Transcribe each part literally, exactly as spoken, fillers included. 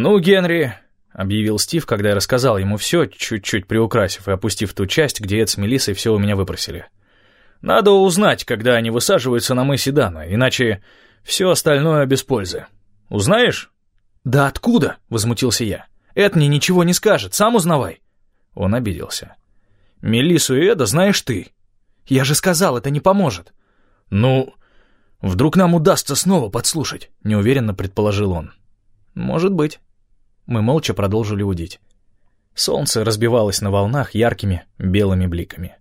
«Ну, Генри», — объявил Стив, когда я рассказал ему все, чуть-чуть приукрасив и опустив ту часть, где Эд с Мелиссой все у меня выпросили. «Надо узнать, когда они высаживаются на мысе Дана, иначе все остальное без пользы. Узнаешь?» «Да откуда?» — возмутился я. «Эд мне ничего не скажет, сам узнавай». Он обиделся. «Мелиссу и Эда знаешь ты». «Я же сказал, это не поможет». «Ну, вдруг нам удастся снова подслушать», — неуверенно предположил он. «Может быть». Мы молча продолжили удить. Солнце разбивалось на волнах яркими белыми бликами.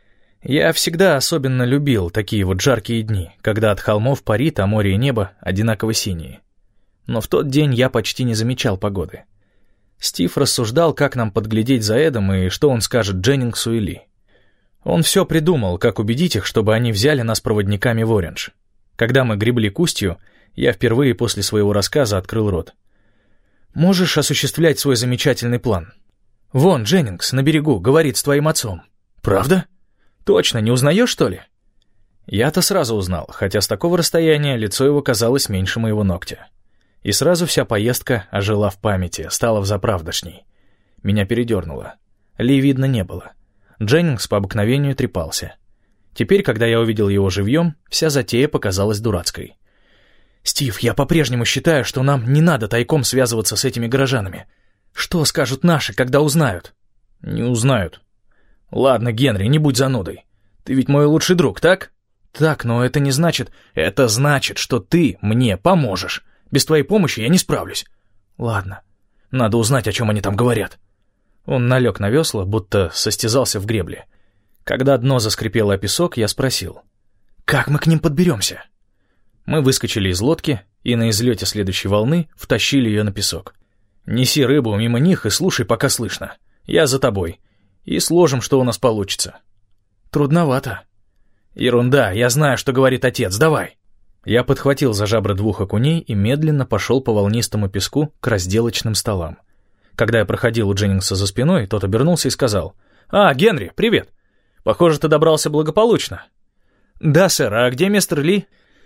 Я всегда особенно любил такие вот жаркие дни, когда от холмов парит, а море и небо одинаково синие. Но в тот день я почти не замечал погоды. Стив рассуждал, как нам подглядеть за Эдом и что он скажет Дженнингсу и Ли. Он все придумал, как убедить их, чтобы они взяли нас проводниками в Ориндж. Когда мы гребли к устью, я впервые после своего рассказа открыл рот. «Можешь осуществлять свой замечательный план? Вон, Дженнингс, на берегу, говорит с твоим отцом». «Правда? Точно, не узнаешь, что ли?» Я-то сразу узнал, хотя с такого расстояния лицо его казалось меньше моего ногтя. И сразу вся поездка ожила в памяти, стала взаправдошней. Меня передернуло. Ли видно не было. Дженнингс по обыкновению трепался. Теперь, когда я увидел его живьем, вся затея показалась дурацкой. «Стив, я по-прежнему считаю, что нам не надо тайком связываться с этими горожанами. Что скажут наши, когда узнают?» «Не узнают». «Ладно, Генри, не будь занудой. Ты ведь мой лучший друг, так?» «Так, но это не значит...» «Это значит, что ты мне поможешь. Без твоей помощи я не справлюсь». «Ладно. Надо узнать, о чем они там говорят». Он налег на весла, будто состязался в гребле. Когда дно заскрипело о песок, я спросил. «Как мы к ним подберемся?» Мы выскочили из лодки и на излете следующей волны втащили ее на песок. «Неси рыбу мимо них и слушай, пока слышно. Я за тобой. И сложим, что у нас получится». «Трудновато». «Ерунда, я знаю, что говорит отец, давай». Я подхватил за жабры двух окуней и медленно пошел по волнистому песку к разделочным столам. Когда я проходил у Дженнингса за спиной, тот обернулся и сказал: «А, Генри, привет! Похоже, ты добрался благополучно». «Да, сэр, а где мистер Ли?»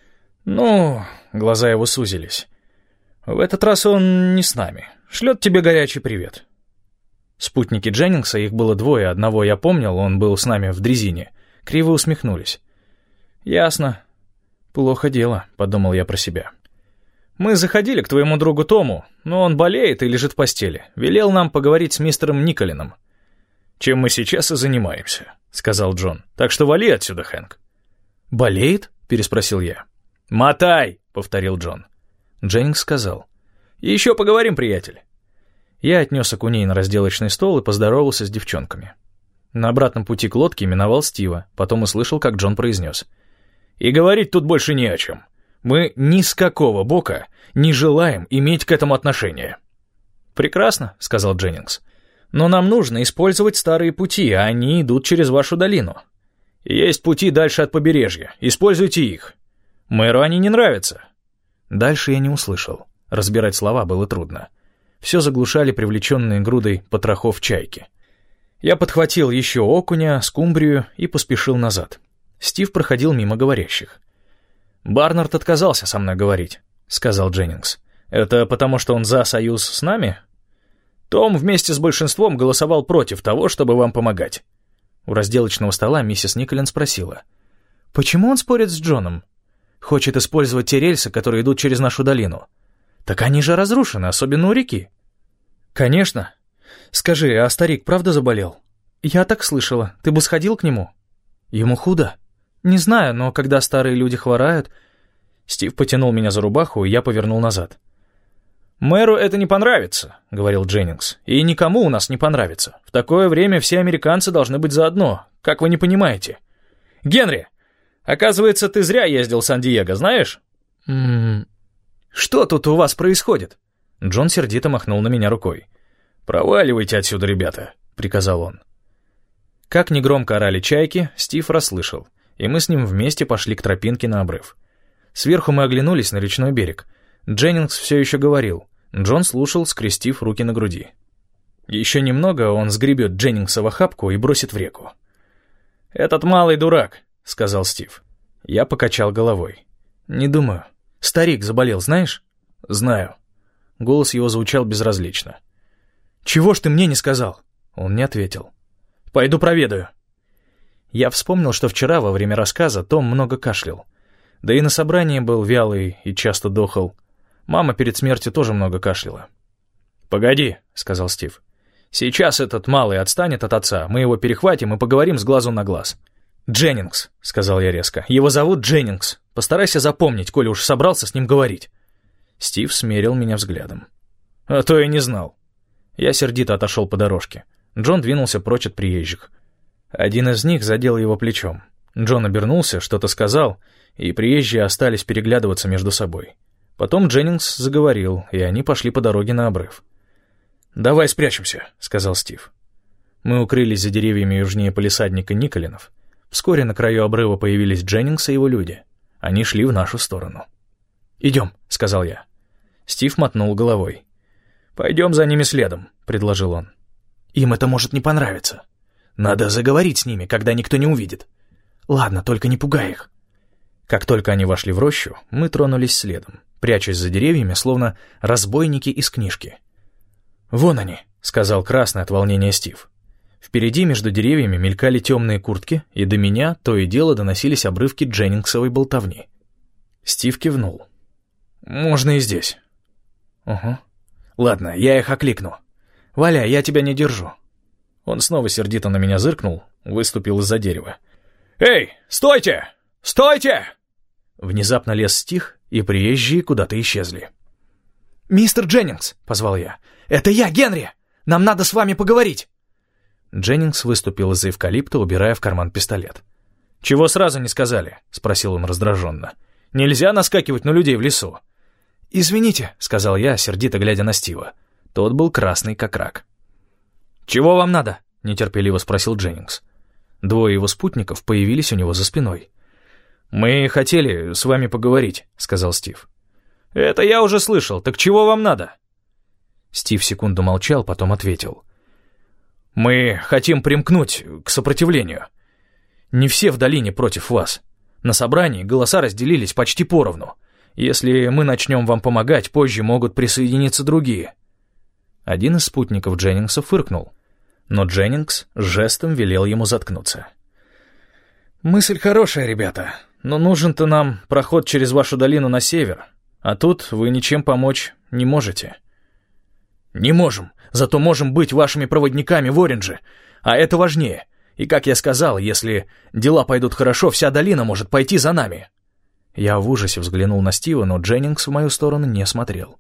«Ну...» — глаза его сузились. «В этот раз он не с нами. Шлет тебе горячий привет». Спутники Дженнингса, их было двое, одного я помнил, он был с нами в дрезине, криво усмехнулись. «Ясно. Плохо дело», — подумал я про себя. «Мы заходили к твоему другу Тому, но он болеет и лежит в постели. Велел нам поговорить с мистером Николином». «Чем мы сейчас и занимаемся», — сказал Джон. «Так что вали отсюда, Хэнк». «Болеет?» — переспросил я. «Мотай!» — повторил Джон. Дженнингс сказал: «Еще поговорим, приятель». Я отнес окуней на разделочный стол и поздоровался с девчонками. На обратном пути к лодке миновал Стива, потом услышал, как Джон произнес: «И говорить тут больше не о чем. Мы ни с какого бока не желаем иметь к этому отношения». «Прекрасно», — сказал Дженнингс. «Но нам нужно использовать старые пути, а они идут через вашу долину. Есть пути дальше от побережья, используйте их. Мэру они не нравятся». Дальше я не услышал. Разбирать слова было трудно. Все заглушали привлеченные грудой потрохов чайки. Я подхватил еще окуня, скумбрию и поспешил назад. Стив проходил мимо говорящих. «Барнард отказался со мной говорить», — сказал Дженнингс. «Это потому, что он за союз с нами?» «Том вместе с большинством голосовал против того, чтобы вам помогать». У разделочного стола миссис Николин спросила: «Почему он спорит с Джоном? Хочет использовать те рельсы, которые идут через нашу долину. Так они же разрушены, особенно у реки». «Конечно. Скажи, а старик правда заболел?» «Я так слышала. Ты бы сходил к нему?» «Ему худо?» «Не знаю, но когда старые люди хворают...» Стив потянул меня за рубаху, и я повернул назад. «Мэру это не понравится», — говорил Дженнингс. «И никому у нас не понравится. В такое время все американцы должны быть заодно. Как вы не понимаете?» «Генри, оказывается, ты зря ездил в Сан-Диего, знаешь?» «М-м-м... Что тут у вас происходит?» Джон сердито махнул на меня рукой. «Проваливайте отсюда, ребята», — приказал он. Как негромко орали чайки, Стив расслышал, и мы с ним вместе пошли к тропинке на обрыв. Сверху мы оглянулись на речной берег. Дженнингс все еще говорил. Джон слушал, скрестив руки на груди. Еще немного он сгребет Дженнингса в охапку и бросит в реку. «Этот малый дурак», — сказал Стив. Я покачал головой. «Не думаю. Старик заболел, знаешь?» «Знаю». Голос его звучал безразлично. «Чего ж ты мне не сказал?» Он не ответил. «Пойду проведаю». Я вспомнил, что вчера во время рассказа Том много кашлял. Да и на собрании был вялый и часто дохал. Мама перед смертью тоже много кашляла. «Погоди», — сказал Стив. «Сейчас этот малый отстанет от отца, мы его перехватим и поговорим с глазу на глаз». «Дженнингс», — сказал я резко. «Его зовут Дженнингс. Постарайся запомнить, коли уж собрался с ним говорить». Стив смерил меня взглядом. «А то я не знал». Я сердито отошел по дорожке. Джон двинулся прочь от приезжих. Один из них задел его плечом. Джон обернулся, что-то сказал, и приезжие остались переглядываться между собой. Потом Дженнингс заговорил, и они пошли по дороге на обрыв. «Давай спрячемся», — сказал Стив. Мы укрылись за деревьями южнее палисадника Николинов. Вскоре на краю обрыва появились Дженнингс и его люди. Они шли в нашу сторону. «Идем», — сказал я. Стив мотнул головой. «Пойдем за ними следом», — предложил он. «Им это может не понравиться. Надо заговорить с ними, когда никто не увидит. Ладно, только не пугай их». Как только они вошли в рощу, мы тронулись следом, прячась за деревьями, словно разбойники из книжки. «Вон они», — сказал красный от волнения Стив. Впереди между деревьями мелькали темные куртки, и до меня то и дело доносились обрывки Дженнингсовой болтовни. Стив кивнул. «Можно и здесь». «Угу. Ладно, я их окликну. Валя, я тебя не держу». Он снова сердито на меня зыркнул, выступил из-за дерева. «Эй, стойте! Стойте!» Внезапно лес стих, и приезжие куда-то исчезли. «Мистер Дженнингс!» — позвал я. «Это я, Генри! Нам надо с вами поговорить!» Дженнингс выступил из-за эвкалипта, убирая в карман пистолет. «Чего сразу не сказали?» — спросил он раздраженно. «Нельзя наскакивать на людей в лесу». «Извините», — сказал я, сердито глядя на Стива. Тот был красный, как рак. «Чего вам надо?» — нетерпеливо спросил Дженнингс. Двое его спутников появились у него за спиной. «Мы хотели с вами поговорить», — сказал Стив. «Это я уже слышал. Так чего вам надо?» Стив секунду молчал, потом ответил. «Мы хотим примкнуть к сопротивлению. Не все в долине против вас. На собрании голоса разделились почти поровну. Если мы начнем вам помогать, позже могут присоединиться другие». Один из спутников Дженнингса фыркнул, но Дженнингс жестом велел ему заткнуться. «Мысль хорошая, ребята, но нужен-то нам проход через вашу долину на север, а тут вы ничем помочь не можете». «Не можем, зато можем быть вашими проводниками в Ориндже, а это важнее. И, как я сказал, если дела пойдут хорошо, вся долина может пойти за нами». Я в ужасе взглянул на Стива, но Дженнингс в мою сторону не смотрел.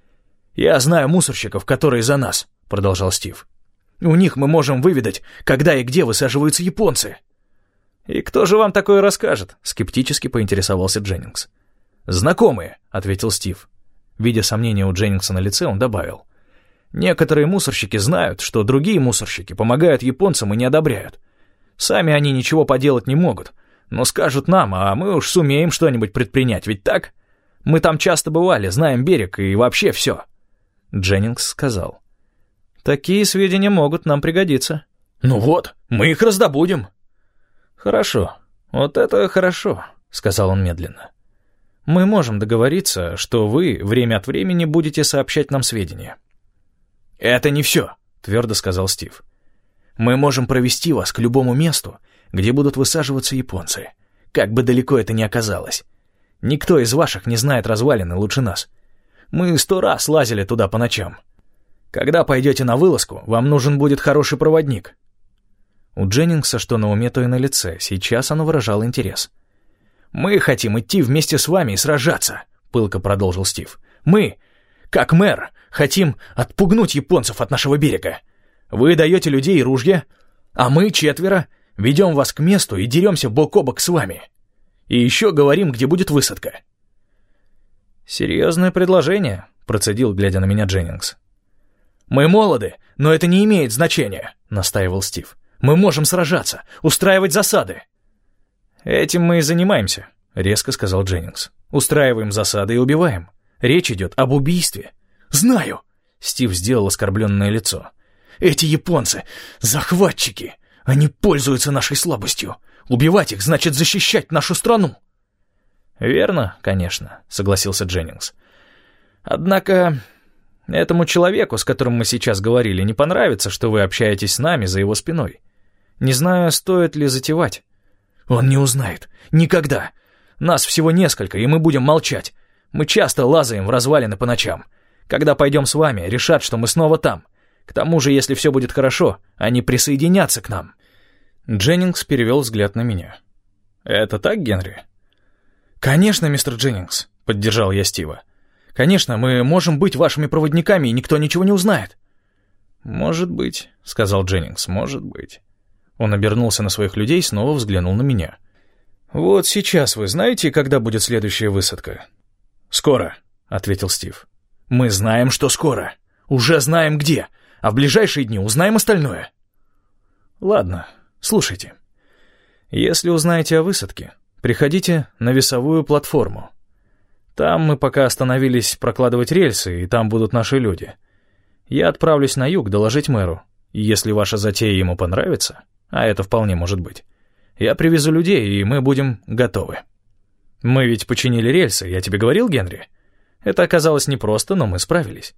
«Я знаю мусорщиков, которые за нас», — продолжал Стив. «У них мы можем выведать, когда и где высаживаются японцы». «И кто же вам такое расскажет?» — скептически поинтересовался Дженнингс. «Знакомые», — ответил Стив. Видя сомнения у Дженнингса на лице, он добавил. «Некоторые мусорщики знают, что другие мусорщики помогают японцам и не одобряют. Сами они ничего поделать не могут, но скажут нам, а мы уж сумеем что-нибудь предпринять, ведь так? Мы там часто бывали, знаем берег и вообще все». Дженнингс сказал. «Такие сведения могут нам пригодиться». «Ну вот, мы их раздобудем». «Хорошо, вот это хорошо», — сказал он медленно. «Мы можем договориться, что вы время от времени будете сообщать нам сведения». «Это не все», — твердо сказал Стив. «Мы можем провести вас к любому месту, где будут высаживаться японцы, как бы далеко это ни оказалось. Никто из ваших не знает развалины лучше нас. Мы сто раз лазили туда по ночам. Когда пойдете на вылазку, вам нужен будет хороший проводник». У Дженнингса что на уме, то и на лице. Сейчас оно выражало интерес. «Мы хотим идти вместе с вами и сражаться», — пылко продолжил Стив. «Мы, как мэр, хотим отпугнуть японцев от нашего берега. Вы даете людей и ружья, а мы, четверо, ведем вас к месту и деремся бок о бок с вами. И еще говорим, где будет высадка». «Серьезное предложение», — процедил, глядя на меня Дженнингс. «Мы молоды, но это не имеет значения», — настаивал Стив. «Мы можем сражаться, устраивать засады». «Этим мы и занимаемся», — резко сказал Дженнингс. «Устраиваем засады и убиваем. Речь идет об убийстве». «Знаю», — Стив сделал оскорбленное лицо. «Эти японцы — захватчики. Они пользуются нашей слабостью. Убивать их значит защищать нашу страну». «Верно, конечно», — согласился Дженнингс. «Однако Этому человеку, с которым мы сейчас говорили, не понравится, что вы общаетесь с нами за его спиной. Не знаю, стоит ли затевать. Он не узнает. Никогда. Нас всего несколько, и мы будем молчать. Мы часто лазаем в развалины по ночам. Когда пойдем с вами, решат, что мы снова там. К тому же, если все будет хорошо, они присоединятся к нам». Дженнингс перевел взгляд на меня. «Это так, Генри?» «Конечно, мистер Дженнингс», — поддержал я Стива. «Конечно, мы можем быть вашими проводниками, и никто ничего не узнает». «Может быть», — сказал Дженнингс, — «может быть». Он обернулся на своих людей и снова взглянул на меня. «Вот сейчас вы знаете, когда будет следующая высадка?» «Скоро», — ответил Стив. «Мы знаем, что скоро. Уже знаем где, а в ближайшие дни узнаем остальное». «Ладно, слушайте. Если узнаете о высадке, приходите на весовую платформу. Там мы пока остановились прокладывать рельсы, и там будут наши люди. Я отправлюсь на юг доложить мэру, и если ваша затея ему понравится, а это вполне может быть, я привезу людей, и мы будем готовы. Мы ведь починили рельсы, я тебе говорил, Генри? Это оказалось непросто, но мы справились.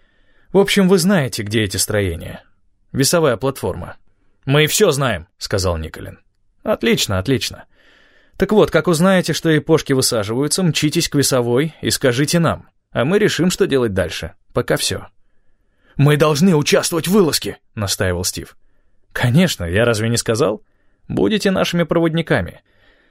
В общем, вы знаете, где эти строения. Весовая платформа». «Мы все знаем», — сказал Николин. «Отлично, отлично. Так вот, как узнаете, что япошки высаживаются, мчитесь к весовой и скажите нам, а мы решим, что делать дальше. Пока все». «Мы должны участвовать в вылазке», — настаивал Стив. «Конечно, я разве не сказал? Будете нашими проводниками.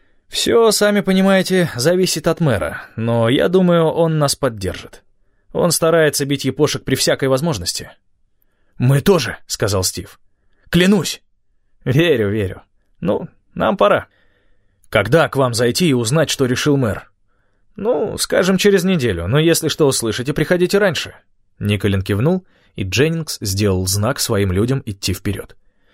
Все, сами понимаете, зависит от мэра, но я думаю, он нас поддержит. Он старается бить япошек при всякой возможности». «Мы тоже», — сказал Стив. «Клянусь». «Верю, верю. Ну, нам пора». «Когда к вам зайти и узнать, что решил мэр?» «Ну, скажем, через неделю, но если что услышите, приходите раньше». Николин кивнул, и Дженнингс сделал знак своим людям идти вперед.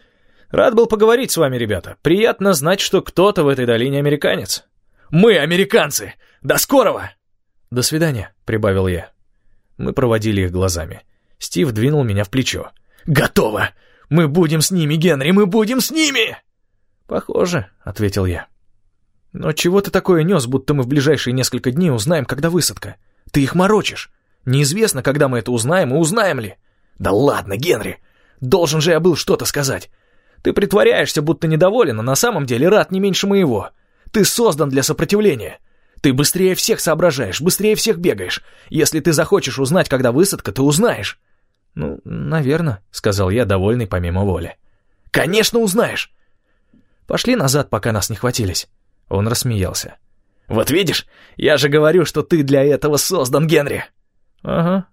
«Рад был поговорить с вами, ребята. Приятно знать, что кто-то в этой долине американец». «Мы американцы! До скорого!» «До свидания», — прибавил я. Мы проводили их глазами. Стив двинул меня в плечо. «Готово! Мы будем с ними, Генри, мы будем с ними!» «Похоже», — ответил я. «Но чего ты такое нес, будто мы в ближайшие несколько дней узнаем, когда высадка? Ты их морочишь. Неизвестно, когда мы это узнаем и узнаем ли». «Да ладно, Генри! Должен же я был что-то сказать. Ты притворяешься, будто недоволен, а на самом деле рад не меньше моего. Ты создан для сопротивления. Ты быстрее всех соображаешь, быстрее всех бегаешь. Если ты захочешь узнать, когда высадка, ты узнаешь». «Ну, наверное», — сказал я, довольный помимо воли. «Конечно узнаешь!» «Пошли назад, пока нас не хватились». Он рассмеялся. «Вот видишь, я же говорю, что ты для этого создан, Генри!» «Ага».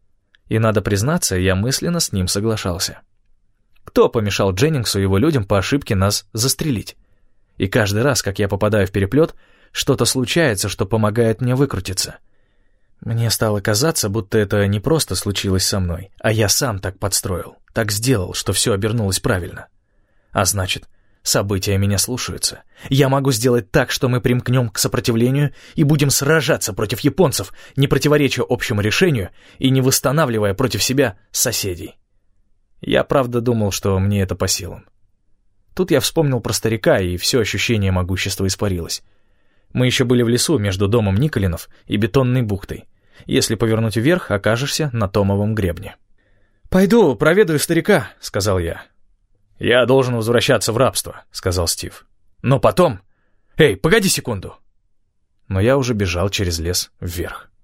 И, надо признаться, я мысленно с ним соглашался. Кто помешал Дженнингсу и его людям по ошибке нас застрелить? И каждый раз, как я попадаю в переплет, что-то случается, что помогает мне выкрутиться. Мне стало казаться, будто это не просто случилось со мной, а я сам так подстроил, так сделал, что все обернулось правильно. А значит, события меня слушаются. Я могу сделать так, что мы примкнем к сопротивлению и будем сражаться против японцев, не противореча общему решению и не восстанавливая против себя соседей. Я правда думал, что мне это по силам. Тут я вспомнил про старика, и все ощущение могущества испарилось. Мы еще были в лесу между домом Николинов и бетонной бухтой. Если повернуть вверх, окажешься на Томовом гребне. «Пойду проведаю старика», — сказал я. «Я должен возвращаться в рабство», — сказал Стив. «Но потом... Эй, погоди секунду!» Но я уже бежал через лес вверх.